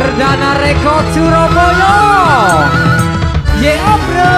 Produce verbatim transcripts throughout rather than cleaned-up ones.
Perdana Rekod Surabaya. Yeah bro.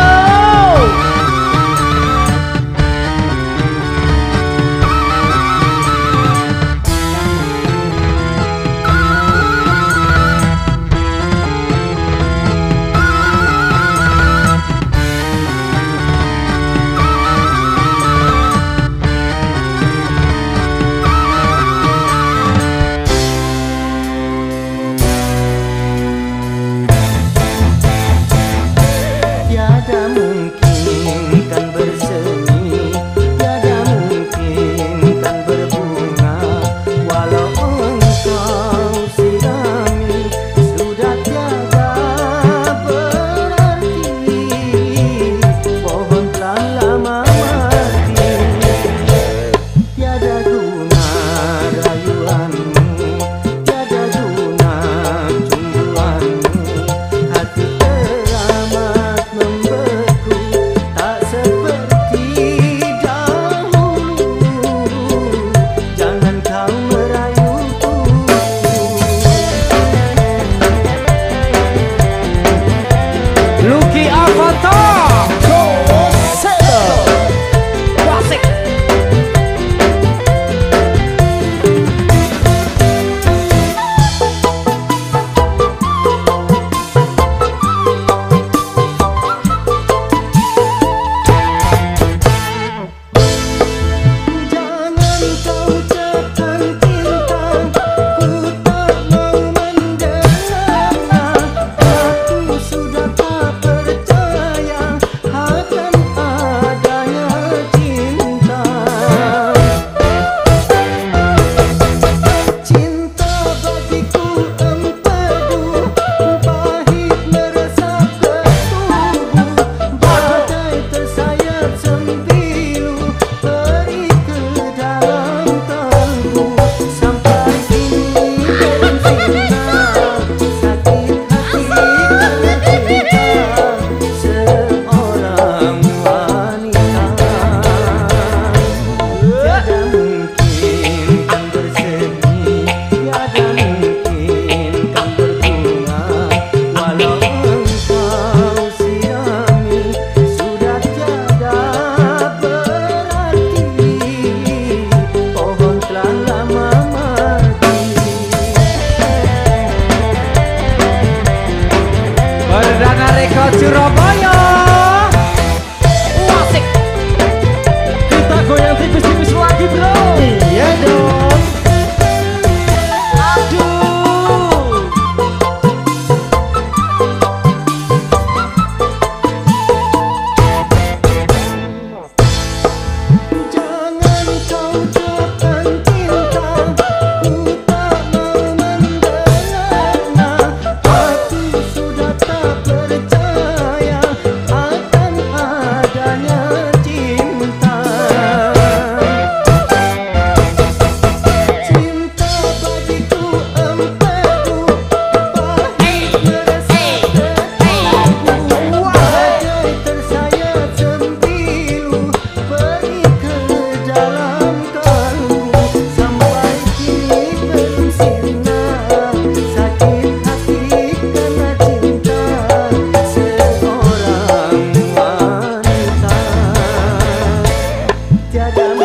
Perdana Rekod Surabaya. Asik. Kita goyang tipis-tipis lagi bro. Iya dong. Aduh. Jangan kau ucapkan cinta, ku tak mau mendengarnya. Aku sudah tak percaya akan adanya cinta. Cinta bagiku empedu, pahit meresap ke tubuhku. Bagai tersayat sembilu, pergi ke dalam kalbu. Sampai kini belum sirna sakit hati karena cinta seorang wanita. Tiada